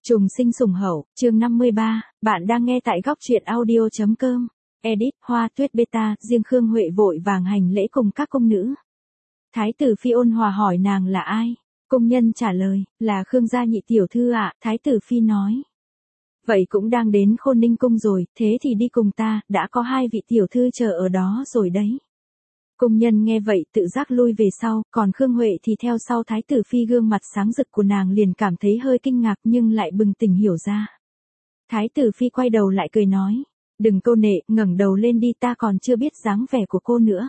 Trùng sinh sủng hậu, chương 53, bạn đang nghe tại góc truyện audio.com. Edit, Hoa Tuyết Beta, riêng Khương Huệ vội vàng hành lễ cùng các công nữ. Thái tử Phi ôn hòa hỏi nàng là ai? Công nhân trả lời, là Khương gia nhị tiểu thư ạ, Thái tử Phi nói. Vậy cũng đang đến Khôn Ninh cung rồi, thế thì đi cùng ta, đã có hai vị tiểu thư chờ ở đó rồi đấy. Công nhân nghe vậy tự giác lui về sau, còn Khương Huệ thì theo sau. Thái tử Phi gương mặt sáng rực của nàng liền cảm thấy hơi kinh ngạc nhưng lại bừng tỉnh hiểu ra. Thái tử Phi quay đầu lại cười nói, đừng câu nệ, ngẩng đầu lên đi, ta còn chưa biết dáng vẻ của cô nữa.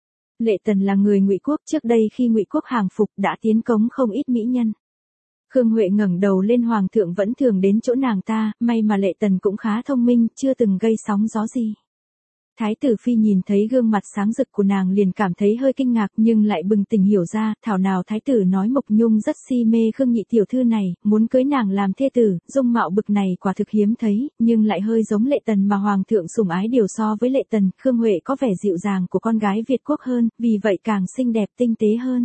Lệ Tần là người Ngụy quốc, trước đây khi Ngụy quốc hàng phục đã tiến cống không ít mỹ nhân. Khương Huệ ngẩng đầu lên, hoàng thượng vẫn thường đến chỗ nàng ta, may mà Lệ Tần cũng khá thông minh, chưa từng gây sóng gió gì. Thái tử Phi nhìn thấy gương mặt sáng rực của nàng liền cảm thấy hơi kinh ngạc nhưng lại bừng tỉnh hiểu ra, thảo nào thái tử nói Mộc Nhung rất si mê Khương nhị tiểu thư này, muốn cưới nàng làm thê tử, dung mạo bực này quả thực hiếm thấy, nhưng lại hơi giống Lệ Tần mà hoàng thượng sủng ái. Điều so với Lệ Tần, Khương Huệ có vẻ dịu dàng của con gái Việt quốc hơn, vì vậy càng xinh đẹp tinh tế hơn.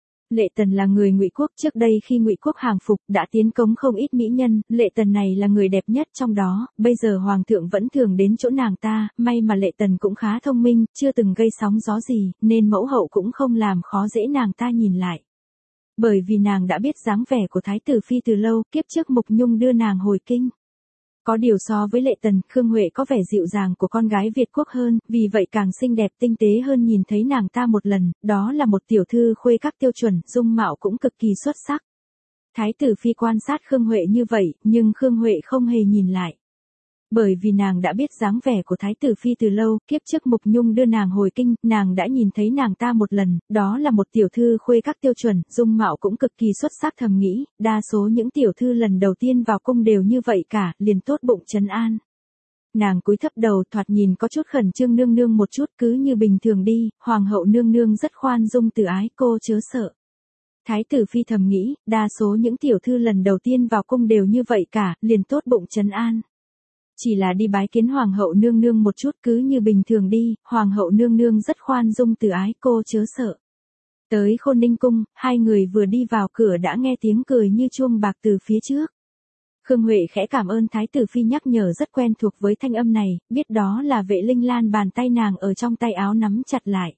Lệ Tần là người Ngụy quốc, trước đây khi Ngụy quốc hàng phục đã tiến cống không ít mỹ nhân, Lệ Tần này là người đẹp nhất trong đó, bây giờ hoàng thượng vẫn thường đến chỗ nàng ta, may mà Lệ Tần cũng khá thông minh, chưa từng gây sóng gió gì, nên mẫu hậu cũng không làm khó dễ nàng ta nhìn lại. Bởi vì nàng đã biết dáng vẻ của Thái tử Phi từ lâu, kiếp trước Mộc Nhung đưa nàng hồi kinh. Có điều so với Lệ Tần, Khương Huệ có vẻ dịu dàng của con gái Việt quốc hơn, vì vậy càng xinh đẹp tinh tế hơn. Nhìn thấy nàng ta một lần, đó là một tiểu thư khuê các tiêu chuẩn, dung mạo cũng cực kỳ xuất sắc. Thái tử Phi quan sát Khương Huệ như vậy, nhưng Khương Huệ không hề nhìn lại. Bởi vì nàng đã biết dáng vẻ của Thái tử Phi từ lâu, kiếp trước Mộc Nhung đưa nàng hồi kinh, nàng đã nhìn thấy nàng ta một lần, đó là một tiểu thư khuê các tiêu chuẩn, dung mạo cũng cực kỳ xuất sắc. Thầm nghĩ, đa số những tiểu thư lần đầu tiên vào cung đều như vậy cả, liền tốt bụng trấn an. Nàng cúi thấp đầu, thoạt nhìn có chút khẩn trương. Nương nương một chút, cứ như bình thường đi, hoàng hậu nương nương rất khoan dung từ ái, cô chớ sợ. Thái tử Phi thầm nghĩ, đa số những tiểu thư lần đầu tiên vào cung đều như vậy cả, liền tốt bụng trấn an. Chỉ là đi bái kiến hoàng hậu nương nương một chút, cứ như bình thường đi, hoàng hậu nương nương rất khoan dung từ ái, cô chớ sợ. Tới Khôn Ninh cung, hai người vừa đi vào cửa đã nghe tiếng cười như chuông bạc từ phía trước. Khương Huệ khẽ cảm ơn Thái tử Phi nhắc nhở, rất quen thuộc với thanh âm này, biết đó là Vệ Linh Lan. Bàn tay nàng ở trong tay áo nắm chặt lại.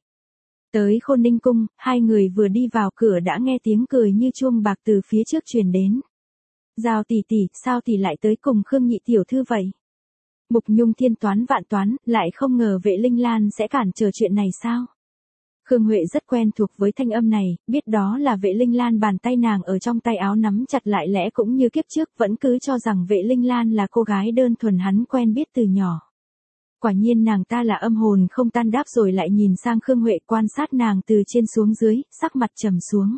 Tới Khôn Ninh cung, hai người vừa đi vào cửa đã nghe tiếng cười như chuông bạc từ phía trước truyền đến. Giao tỷ tỷ, sao tỷ lại tới cùng Khương nhị tiểu thư vậy? Mộc Nhung thiên toán vạn toán, lại không ngờ Vệ Linh Lan sẽ cản trở chuyện này sao? Khương Huệ rất quen thuộc với thanh âm này, biết đó là Vệ Linh Lan. Bàn tay nàng ở trong tay áo nắm chặt lại, lẽ cũng như kiếp trước vẫn cứ cho rằng Vệ Linh Lan là cô gái đơn thuần hắn quen biết từ nhỏ. Quả nhiên nàng ta là âm hồn không tan. Đáp rồi lại nhìn sang Khương Huệ, quan sát nàng từ trên xuống dưới, sắc mặt trầm xuống.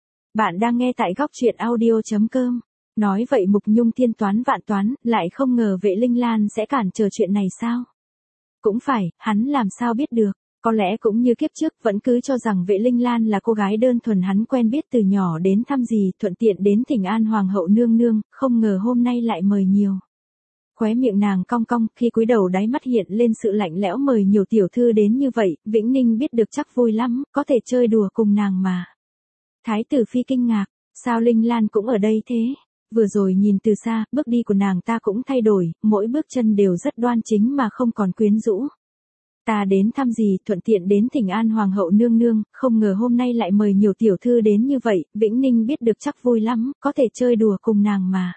Bạn đang nghe tại góc truyện audio.com. Nói vậy Mộc Nhung thiên toán vạn toán, lại không ngờ Vệ Linh Lan sẽ cản trở chuyện này sao? Cũng phải, hắn làm sao biết được, có lẽ cũng như kiếp trước vẫn cứ cho rằng Vệ Linh Lan là cô gái đơn thuần hắn quen biết từ nhỏ, đến thăm gì, thuận tiện đến thỉnh an hoàng hậu nương nương, không ngờ hôm nay lại mời nhiều. Khóe miệng nàng cong cong, khi cúi đầu đáy mắt hiện lên sự lạnh lẽo. Mời nhiều tiểu thư đến như vậy, Vĩnh Ninh biết được chắc vui lắm, có thể chơi đùa cùng nàng mà. Thái tử Phi kinh ngạc, sao Linh Lan cũng ở đây thế? Vừa rồi nhìn từ xa, bước đi của nàng ta cũng thay đổi, mỗi bước chân đều rất đoan chính mà không còn quyến rũ. Ta đến thăm gì, thuận tiện đến thỉnh an hoàng hậu nương nương, không ngờ hôm nay lại mời nhiều tiểu thư đến như vậy, Vĩnh Ninh biết được chắc vui lắm, có thể chơi đùa cùng nàng mà.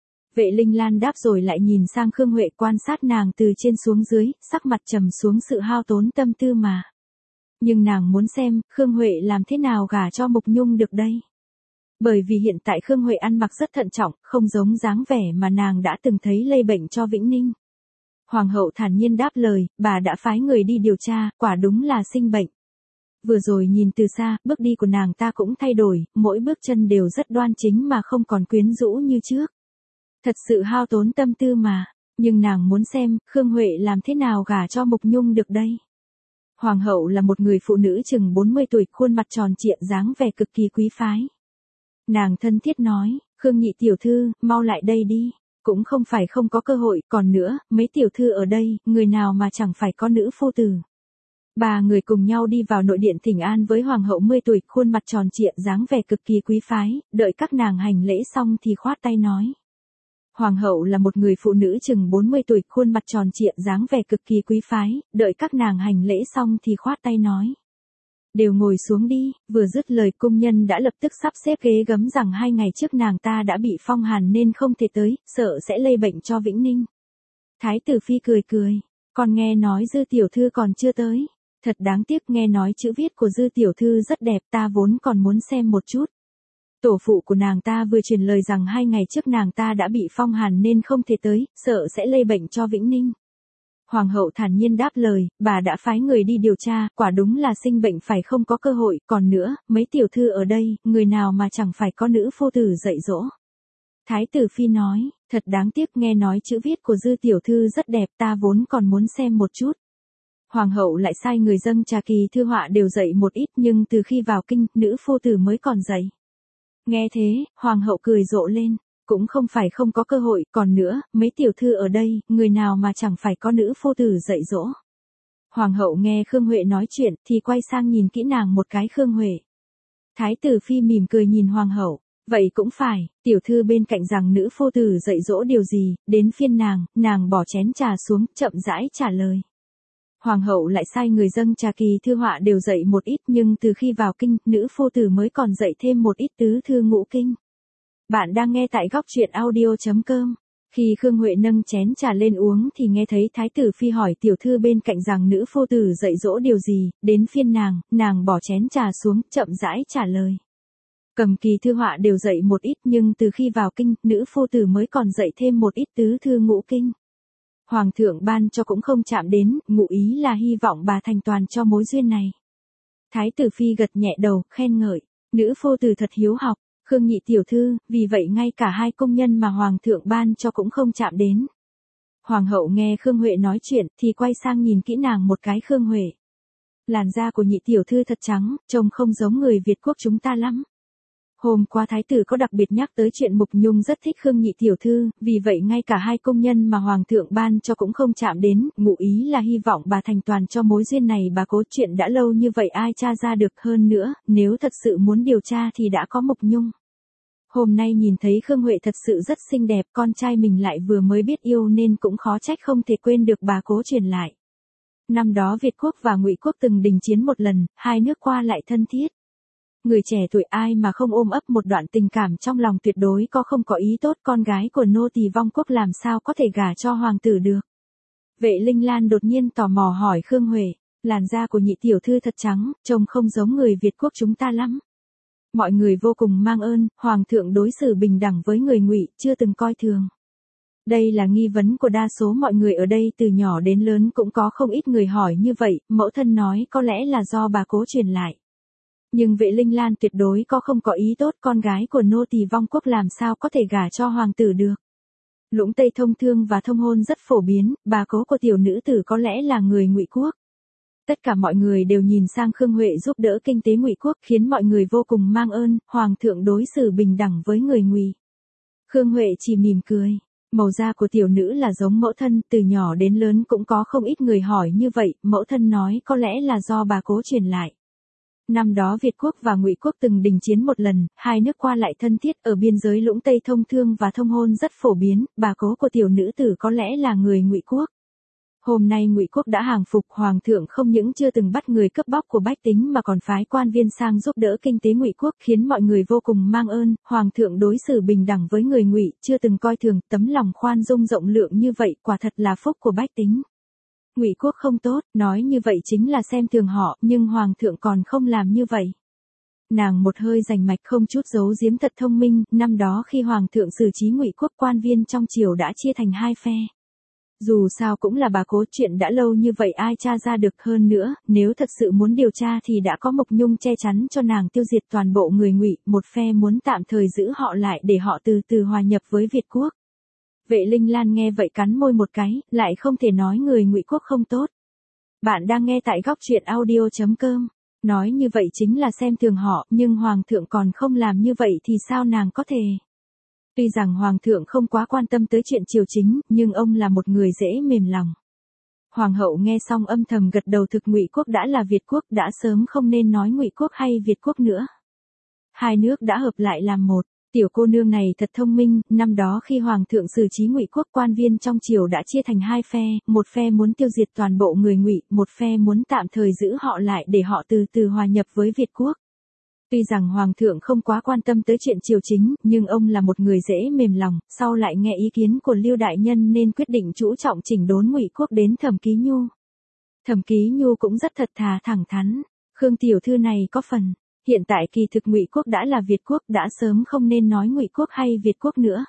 Vệ Linh Lan đáp rồi lại nhìn sang Khương Huệ, quan sát nàng từ trên xuống dưới, sắc mặt trầm xuống, sự hao tốn tâm tư mà. Nhưng nàng muốn xem, Khương Huệ làm thế nào gả cho Mộc Nhung được đây? Bởi vì hiện tại Khương Huệ ăn mặc rất thận trọng, không giống dáng vẻ mà nàng đã từng thấy lây bệnh cho Vĩnh Ninh. Hoàng hậu thản nhiên đáp lời, bà đã phái người đi điều tra, quả đúng là sinh bệnh. Vừa rồi nhìn từ xa, bước đi của nàng ta cũng thay đổi, mỗi bước chân đều rất đoan chính mà không còn quyến rũ như trước. Thật sự hao tốn tâm tư mà, nhưng nàng muốn xem, Khương Huệ làm thế nào gả cho Mộc Nhung được đây. Hoàng hậu là một người phụ nữ chừng 40 tuổi, khuôn mặt tròn trịa, dáng vẻ cực kỳ quý phái. Nàng thân thiết nói, Khương nhị tiểu thư, mau lại đây đi, cũng không phải không có cơ hội, còn nữa, mấy tiểu thư ở đây, người nào mà chẳng phải có nữ phu tử. Ba người cùng nhau đi vào nội điện thỉnh an với hoàng hậu 10 tuổi, khuôn mặt tròn trịa, dáng vẻ cực kỳ quý phái, đợi các nàng hành lễ xong thì khoát tay nói. Hoàng hậu là một người phụ nữ chừng 40 tuổi, khuôn mặt tròn trịa, dáng vẻ cực kỳ quý phái, đợi các nàng hành lễ xong thì khoát tay nói. Đều ngồi xuống đi, vừa dứt lời cung nhân đã lập tức sắp xếp ghế gấm rằng 2 ngày trước nàng ta đã bị phong hàn nên không thể tới, sợ sẽ lây bệnh cho Vĩnh Ninh. Thái tử phi cười cười, còn nghe nói Dư tiểu thư còn chưa tới. Thật đáng tiếc, nghe nói chữ viết của Dư tiểu thư rất đẹp, ta vốn còn muốn xem một chút. Tổ phụ của nàng ta vừa truyền lời rằng 2 ngày trước nàng ta đã bị phong hàn nên không thể tới, sợ sẽ lây bệnh cho Vĩnh Ninh. Hoàng hậu thản nhiên đáp lời, bà đã phái người đi điều tra, quả đúng là sinh bệnh phải không có cơ hội, còn nữa, mấy tiểu thư ở đây, người nào mà chẳng phải có nữ phu tử dạy dỗ. Thái tử phi nói, thật đáng tiếc, nghe nói chữ viết của Dư tiểu thư rất đẹp, ta vốn còn muốn xem một chút. Hoàng hậu lại sai người dâng trà kỳ thư họa đều dạy một ít, nhưng từ khi vào kinh, nữ phu tử mới còn dạy. Nghe thế, hoàng hậu cười rộ lên, cũng không phải không có cơ hội, còn nữa, mấy tiểu thư ở đây, người nào mà chẳng phải có nữ phu tử dạy dỗ. Hoàng hậu nghe Khương Huệ nói chuyện, thì quay sang nhìn kỹ nàng một cái. Khương Huệ. Thái tử phi mỉm cười nhìn hoàng hậu, vậy cũng phải, tiểu thư bên cạnh rằng nữ phu tử dạy dỗ điều gì, đến phiên nàng bỏ chén trà xuống, chậm rãi trả lời. Hoàng hậu lại sai người dâng trà kỳ thư họa đều dạy một ít, nhưng từ khi vào kinh, nữ phu tử mới còn dạy thêm một ít tứ thư ngũ kinh. Bạn đang nghe tại góc truyện audio.com. Khi Khương Huệ nâng chén trà lên uống thì nghe thấy Thái tử phi hỏi tiểu thư bên cạnh rằng nữ phu tử dạy dỗ điều gì, đến phiên nàng bỏ chén trà xuống, chậm rãi trả lời. Cầm kỳ thư họa đều dạy một ít, nhưng từ khi vào kinh, nữ phu tử mới còn dạy thêm một ít tứ thư ngũ kinh. Hoàng thượng ban cho cũng không chạm đến, ngụ ý là hy vọng bà thành toàn cho mối duyên này. Thái tử phi gật nhẹ đầu, khen ngợi, nữ phu tử thật hiếu học. Khương nhị tiểu thư, vì vậy ngay cả 2 công nhân mà hoàng thượng ban cho cũng không chạm đến. Hoàng hậu nghe Khương Huệ nói chuyện thì quay sang nhìn kỹ nàng một cái. Khương Huệ. Làn da của nhị tiểu thư thật trắng, trông không giống người Việt quốc chúng ta lắm. Hôm qua thái tử có đặc biệt nhắc tới chuyện Mục Nhung rất thích Khương nhị tiểu thư, vì vậy ngay cả 2 công nhân mà hoàng thượng ban cho cũng không chạm đến, ngụ ý là hy vọng bà thành toàn cho mối duyên này. Bà cố chuyện đã lâu như vậy ai tra ra được, hơn nữa, nếu thật sự muốn điều tra thì đã có Mục Nhung. Hôm nay nhìn thấy Khương Huệ thật sự rất xinh đẹp, con trai mình lại vừa mới biết yêu nên cũng khó trách không thể quên được, bà cố truyền lại. Năm đó Việt quốc và Ngụy quốc từng đình chiến một lần, 2 nước qua lại thân thiết. Người trẻ tuổi ai mà không ôm ấp một đoạn tình cảm trong lòng, tuyệt đối không có ý tốt. Con gái của nô tỳ vong quốc làm sao có thể gả cho hoàng tử được. Vệ Linh Lan đột nhiên tò mò hỏi Khương Huệ, làn da của nhị tiểu thư thật trắng, trông không giống người Việt quốc chúng ta lắm. Mọi người vô cùng mang ơn, hoàng thượng đối xử bình đẳng với người Ngụy, chưa từng coi thường. Đây là nghi vấn của đa số mọi người ở đây, từ nhỏ đến lớn cũng có không ít người hỏi như vậy. Mẫu thân nói có lẽ là do bà cố truyền lại. Nhưng Vệ Linh Lan tuyệt đối không có ý tốt, con gái của nô tỳ vong quốc làm sao có thể gả cho hoàng tử được. Lũng Tây thông thương và thông hôn rất phổ biến, bà cố của tiểu nữ tử có lẽ là người Ngụy quốc. Tất cả mọi người đều nhìn sang Khương Huệ giúp đỡ kinh tế Ngụy quốc, khiến mọi người vô cùng mang ơn, hoàng thượng đối xử bình đẳng với người Ngụy. Khương Huệ chỉ mỉm cười, màu da của tiểu nữ là giống mẫu thân, từ nhỏ đến lớn cũng có không ít người hỏi như vậy, mẫu thân nói có lẽ là do bà cố truyền lại. Năm đó Việt quốc và Ngụy quốc từng đình chiến một lần, 2 nước qua lại thân thiết, ở biên giới Lũng Tây thông thương và thông hôn rất phổ biến, bà cố của tiểu nữ tử có lẽ là người Ngụy quốc. Hôm nay Ngụy quốc đã hàng phục, hoàng thượng không những chưa từng bắt người cướp bóc của bách tính mà còn phái quan viên sang giúp đỡ kinh tế Ngụy quốc, khiến mọi người vô cùng mang ơn, hoàng thượng đối xử bình đẳng với người Ngụy, chưa từng coi thường, tấm lòng khoan dung rộng lượng như vậy, quả thật là phúc của bách tính. Ngụy quốc không tốt, nói như vậy chính là xem thường họ, nhưng hoàng thượng còn không làm như vậy. Nàng một hơi rành mạch không chút giấu giếm, thật thông minh. Năm đó khi hoàng thượng xử trí Ngụy quốc, quan viên trong triều đã chia thành 2 phe. Dù sao cũng là bà cố, chuyện đã lâu như vậy ai tra ra được, hơn nữa, nếu thật sự muốn điều tra thì đã có Mộc Nhung che chắn cho nàng tiêu diệt toàn bộ người Ngụy, một phe muốn tạm thời giữ họ lại để họ từ từ hòa nhập với Việt quốc. Vệ Linh Lan nghe vậy cắn môi một cái, lại không thể nói người Ngụy quốc không tốt. Bạn đang nghe tại góc truyện audio.com. Nói như vậy chính là xem thường họ, nhưng hoàng thượng còn không làm như vậy thì sao nàng có thể? Tuy rằng hoàng thượng không quá quan tâm tới chuyện triều chính, nhưng ông là một người dễ mềm lòng. Hoàng hậu nghe xong âm thầm gật đầu, thực Ngụy quốc đã là Việt quốc, đã sớm không nên nói Ngụy quốc hay Việt quốc nữa. 2 nước đã hợp lại làm một. Tiểu cô nương này thật thông minh, năm đó khi hoàng thượng xử trí Ngụy quốc, quan viên trong triều đã chia thành hai phe, một phe muốn tiêu diệt toàn bộ người Ngụy, một phe muốn tạm thời giữ họ lại để họ từ từ hòa nhập với Việt quốc. Tuy rằng hoàng thượng không quá quan tâm tới chuyện triều chính, nhưng ông là một người dễ mềm lòng, sau lại nghe ý kiến của Lưu đại nhân nên quyết định chú trọng chỉnh đốn Ngụy quốc đến Thẩm Ký Nhu. Thẩm Ký Nhu cũng rất thật thà thẳng thắn, Khương tiểu thư này có phần. Hiện tại kỳ thực Ngụy quốc đã là Việt quốc, đã sớm không nên nói Ngụy quốc hay Việt quốc nữa.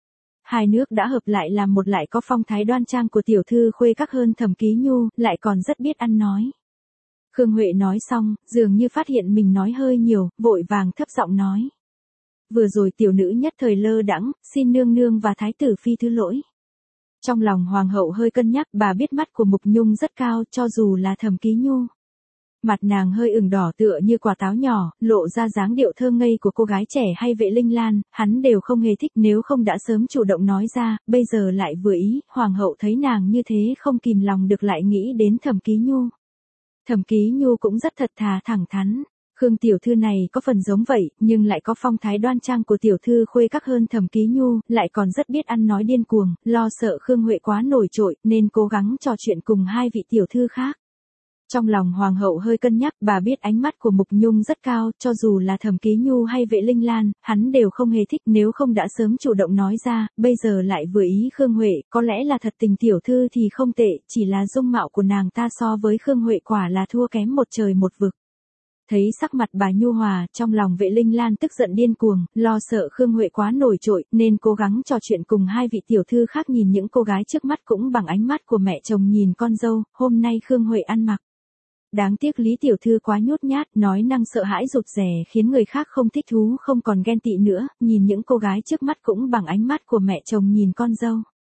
Hai nước đã hợp lại làm một, lại có phong thái đoan trang của tiểu thư khuê các hơn Thẩm Ký Nhu, lại còn rất biết ăn nói. Khương Huệ nói xong, dường như phát hiện mình nói hơi nhiều, vội vàng thấp giọng nói. Vừa rồi tiểu nữ nhất thời lơ đãng, xin nương nương và thái tử phi thứ lỗi. Trong lòng hoàng hậu hơi cân nhắc, bà biết mắt của Mục Nhung rất cao, cho dù là Thẩm Ký Nhu. Mặt nàng hơi ửng đỏ tựa như quả táo nhỏ, lộ ra dáng điệu thơ ngây của cô gái trẻ hay Vệ Linh Lan, hắn đều không hề thích, nếu không đã sớm chủ động nói ra, bây giờ lại vừa ý, hoàng hậu thấy nàng như thế không kìm lòng được lại nghĩ đến Thẩm Ký Nhu. Thẩm Ký Nhu cũng rất thật thà thẳng thắn. Khương tiểu thư này có phần giống vậy, nhưng lại có phong thái đoan trang của tiểu thư khuê các hơn Thẩm Ký Nhu, lại còn rất biết ăn nói điên cuồng, lo sợ Khương Huệ quá nổi trội, nên cố gắng trò chuyện cùng hai vị tiểu thư khác. Trong lòng hoàng hậu hơi cân nhắc, bà biết ánh mắt của Mục Nhung rất cao, cho dù là Thẩm Ký Nhu hay Vệ Linh Lan, hắn đều không hề thích, nếu không đã sớm chủ động nói ra, bây giờ lại vừa ý Khương Huệ, có lẽ là thật tình tiểu thư thì không tệ, chỉ là dung mạo của nàng ta so với Khương Huệ quả là thua kém một trời một vực. Thấy sắc mặt bà nhu hòa, trong lòng Vệ Linh Lan tức giận điên cuồng, lo sợ Khương Huệ quá nổi trội, nên cố gắng trò chuyện cùng hai vị tiểu thư khác, nhìn những cô gái trước mắt cũng bằng ánh mắt của mẹ chồng nhìn con dâu, hôm nay Khương Huệ ăn mặc. Đáng tiếc Lý tiểu thư quá nhút nhát, nói năng sợ hãi rụt rè khiến người khác không thích thú, không còn ghen tị nữa, nhìn những cô gái trước mắt cũng bằng ánh mắt của mẹ chồng nhìn con dâu.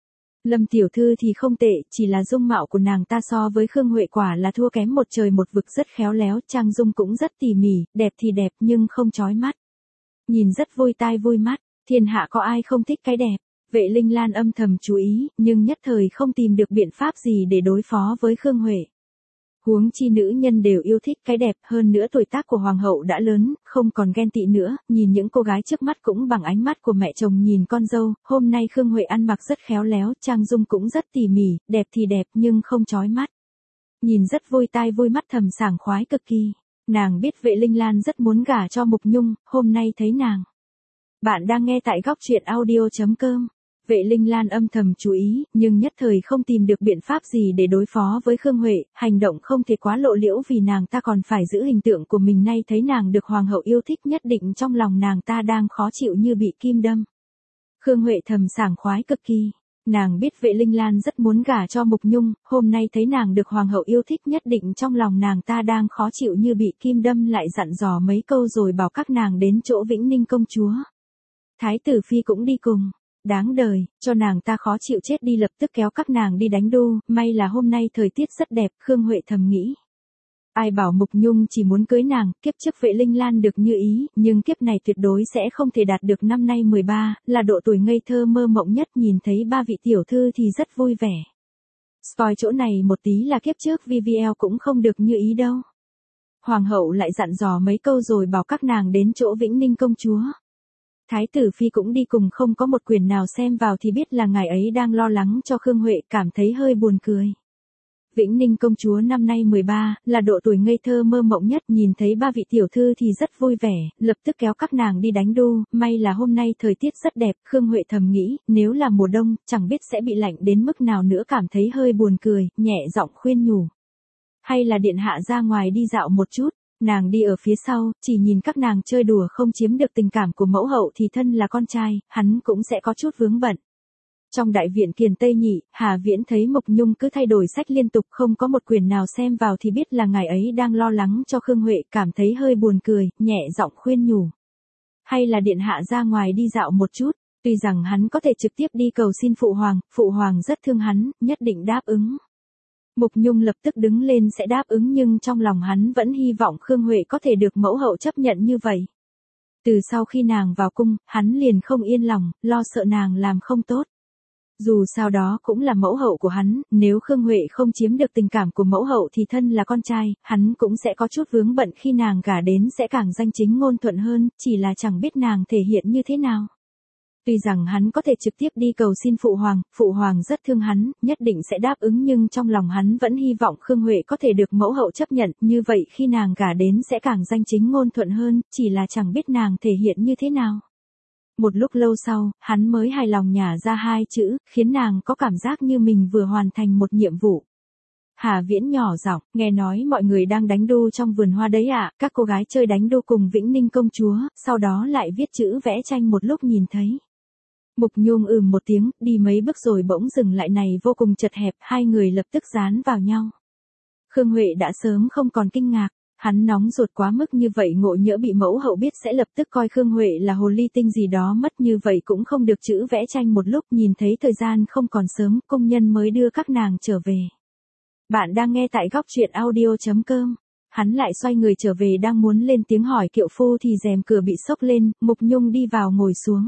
Lâm tiểu thư thì không tệ, chỉ là dung mạo của nàng ta so với Khương Huệ quả là thua kém một trời một vực, rất khéo léo, trang dung cũng rất tỉ mỉ, đẹp thì đẹp nhưng không chói mắt. Nhìn rất vui tai vui mắt, thiên hạ có ai không thích cái đẹp. Vệ Linh Lan âm thầm chú ý, nhưng nhất thời không tìm được biện pháp gì để đối phó với Khương Huệ. Huống chi nữ nhân đều yêu thích cái đẹp, hơn nữa tuổi tác của hoàng hậu đã lớn, không còn ghen tị nữa, nhìn những cô gái trước mắt cũng bằng ánh mắt của mẹ chồng nhìn con dâu, hôm nay Khương Huệ ăn mặc rất khéo léo, trang dung cũng rất tỉ mỉ, đẹp thì đẹp nhưng không chói mắt. Nhìn rất vui tai vui mắt, thầm sảng khoái cực kỳ. Nàng biết Vệ Linh Lan rất muốn gả cho Mục Nhung, hôm nay thấy nàng. Bạn đang nghe tại góc truyện audio.com. Vệ Linh Lan âm thầm chú ý, nhưng nhất thời không tìm được biện pháp gì để đối phó với Khương Huệ, hành động không thể quá lộ liễu vì nàng ta còn phải giữ hình tượng của mình, nay thấy nàng được hoàng hậu yêu thích nhất định trong lòng nàng ta đang khó chịu như bị kim đâm. Khương Huệ thầm sảng khoái cực kỳ. Nàng biết Vệ Linh Lan rất muốn gả cho Mục Nhung, hôm nay thấy nàng được hoàng hậu yêu thích nhất định trong lòng nàng ta đang khó chịu như bị kim đâm, lại dặn dò mấy câu rồi bảo các nàng đến chỗ Vĩnh Ninh công chúa. Thái tử phi cũng đi cùng. Đáng đời, cho nàng ta khó chịu chết đi, lập tức kéo các nàng đi đánh đu, may là hôm nay thời tiết rất đẹp, Khương Huệ thầm nghĩ. Ai bảo Mục Nhung chỉ muốn cưới nàng, kiếp trước Vệ Linh Lan được như ý, nhưng kiếp này tuyệt đối sẽ không thể đạt được, năm nay 13, là độ tuổi ngây thơ mơ mộng nhất, nhìn thấy ba vị tiểu thư thì rất vui vẻ. Spoil chỗ này một tí là kiếp trước VVL cũng không được như ý đâu. Hoàng hậu lại dặn dò mấy câu rồi bảo các nàng đến chỗ Vĩnh Ninh công chúa. Thái tử phi cũng đi cùng, không có một quyển nào xem vào thì biết là ngài ấy đang lo lắng cho Khương Huệ, cảm thấy hơi buồn cười. Vĩnh Ninh công chúa năm nay 13, là độ tuổi ngây thơ mơ mộng nhất, nhìn thấy ba vị tiểu thư thì rất vui vẻ, lập tức kéo các nàng đi đánh đu, may là hôm nay thời tiết rất đẹp, Khương Huệ thầm nghĩ, nếu là mùa đông, chẳng biết sẽ bị lạnh đến mức nào nữa, cảm thấy hơi buồn cười, nhẹ giọng khuyên nhủ. Hay là điện hạ ra ngoài đi dạo một chút. Nàng đi ở phía sau, chỉ nhìn các nàng chơi đùa không chiếm được tình cảm của mẫu hậu thì thân là con trai, hắn cũng sẽ có chút vướng bận. Trong đại viện Kiền Tây Nhị, Hà Viễn thấy Mục Nhung cứ thay đổi sách liên tục, không có một quyển nào xem vào thì biết là ngài ấy đang lo lắng cho Khương Huệ, cảm thấy hơi buồn cười, nhẹ giọng khuyên nhủ. Hay là điện hạ ra ngoài đi dạo một chút, tuy rằng hắn có thể trực tiếp đi cầu xin phụ hoàng rất thương hắn, nhất định đáp ứng. Mục Nhung lập tức đứng lên sẽ đáp ứng, nhưng trong lòng hắn vẫn hy vọng Khương Huệ có thể được mẫu hậu chấp nhận như vậy. Từ sau khi nàng vào cung, hắn liền không yên lòng, lo sợ nàng làm không tốt. Dù sao đó cũng là mẫu hậu của hắn, nếu Khương Huệ không chiếm được tình cảm của mẫu hậu thì thân là con trai, hắn cũng sẽ có chút vướng bận khi nàng gả đến sẽ càng danh chính ngôn thuận hơn, chỉ là chẳng biết nàng thể hiện như thế nào. Tuy rằng hắn có thể trực tiếp đi cầu xin Phụ Hoàng rất thương hắn, nhất định sẽ đáp ứng nhưng trong lòng hắn vẫn hy vọng Khương Huệ có thể được mẫu hậu chấp nhận, như vậy khi nàng gả đến sẽ càng danh chính ngôn thuận hơn, chỉ là chẳng biết nàng thể hiện như thế nào. Một lúc lâu sau, hắn mới hài lòng nhả ra hai chữ, khiến nàng có cảm giác như mình vừa hoàn thành một nhiệm vụ. Hà Viễn nhỏ giọng, nghe nói mọi người đang đánh đu trong vườn hoa đấy ạ, các cô gái chơi đánh đu cùng Vĩnh Ninh công chúa, sau đó lại viết chữ vẽ tranh một lúc nhìn thấy. Mục Nhung một tiếng, đi mấy bước rồi bỗng dừng lại này vô cùng chật hẹp, hai người lập tức dán vào nhau. Khương Huệ đã sớm không còn kinh ngạc, hắn nóng ruột quá mức như vậy ngộ nhỡ bị mẫu hậu biết sẽ lập tức coi Khương Huệ là hồ ly tinh gì đó mất như vậy cũng không được chữ vẽ tranh một lúc nhìn thấy thời gian không còn sớm, công nhân mới đưa các nàng trở về. Bạn đang nghe tại góc truyện audio.com. Hắn lại xoay người trở về đang muốn lên tiếng hỏi kiệu phu thì rèm cửa bị xốc lên, Mục Nhung đi vào ngồi xuống.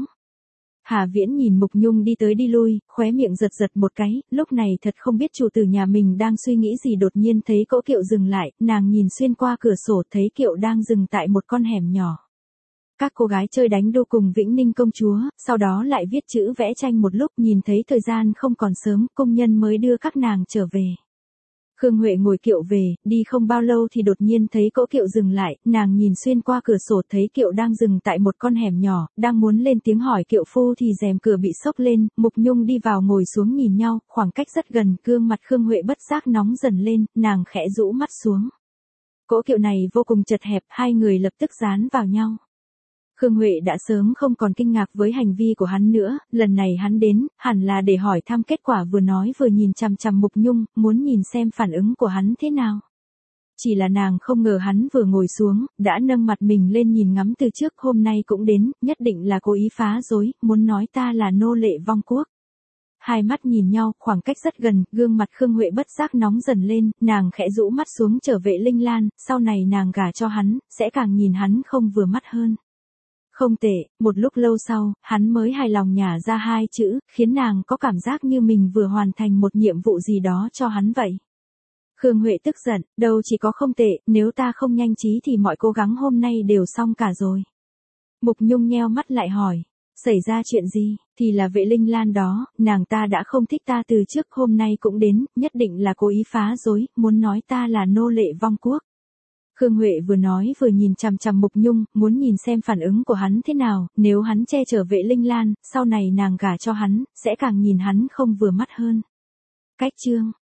Hà Viễn nhìn Mục Nhung đi tới đi lui, khóe miệng giật giật một cái, lúc này thật không biết chủ tử nhà mình đang suy nghĩ gì đột nhiên thấy cỗ kiệu dừng lại, nàng nhìn xuyên qua cửa sổ thấy kiệu đang dừng tại một con hẻm nhỏ. Các cô gái chơi đánh đu cùng Vĩnh Ninh công chúa, sau đó lại viết chữ vẽ tranh một lúc nhìn thấy thời gian không còn sớm, công nhân mới đưa các nàng trở về. Khương Huệ ngồi kiệu về, đi không bao lâu thì đột nhiên thấy cỗ kiệu dừng lại, nàng nhìn xuyên qua cửa sổ thấy kiệu đang dừng tại một con hẻm nhỏ, đang muốn lên tiếng hỏi kiệu phu thì rèm cửa bị xốc lên, Mục Nhung đi vào ngồi xuống nhìn nhau, khoảng cách rất gần, gương mặt Khương Huệ bất giác nóng dần lên, nàng khẽ rũ mắt xuống. Cỗ kiệu này vô cùng chật hẹp, hai người lập tức dán vào nhau. Khương Huệ đã sớm không còn kinh ngạc với hành vi của hắn nữa, lần này hắn đến, hẳn là để hỏi thăm kết quả vừa nói vừa nhìn chằm chằm Mục Nhung, muốn nhìn xem phản ứng của hắn thế nào. Chỉ là nàng không ngờ hắn vừa ngồi xuống, đã nâng mặt mình lên nhìn ngắm từ trước hôm nay cũng đến, nhất định là cố ý phá rối, muốn nói ta là nô lệ vong quốc. Hai mắt nhìn nhau, khoảng cách rất gần, gương mặt Khương Huệ bất giác nóng dần lên, nàng khẽ rũ mắt xuống trở Vệ Linh Lan, sau này nàng gả cho hắn, sẽ càng nhìn hắn không vừa mắt hơn. Không tệ, một lúc lâu sau, hắn mới hài lòng nhả ra hai chữ, khiến nàng có cảm giác như mình vừa hoàn thành một nhiệm vụ gì đó cho hắn vậy. Khương Huệ tức giận, đâu chỉ có không tệ, nếu ta không nhanh trí thì mọi cố gắng hôm nay đều xong cả rồi. Mục Nhung nheo mắt lại hỏi, xảy ra chuyện gì, thì là Vệ Linh Lan đó, nàng ta đã không thích ta từ trước hôm nay cũng đến, nhất định là cố ý phá rối, muốn nói ta là nô lệ vong quốc. Khương Huệ vừa nói vừa nhìn chằm chằm Mục Nhung, muốn nhìn xem phản ứng của hắn thế nào, nếu hắn che chở Vệ Linh Lan, sau này nàng gả cho hắn, sẽ càng nhìn hắn không vừa mắt hơn. Cách chương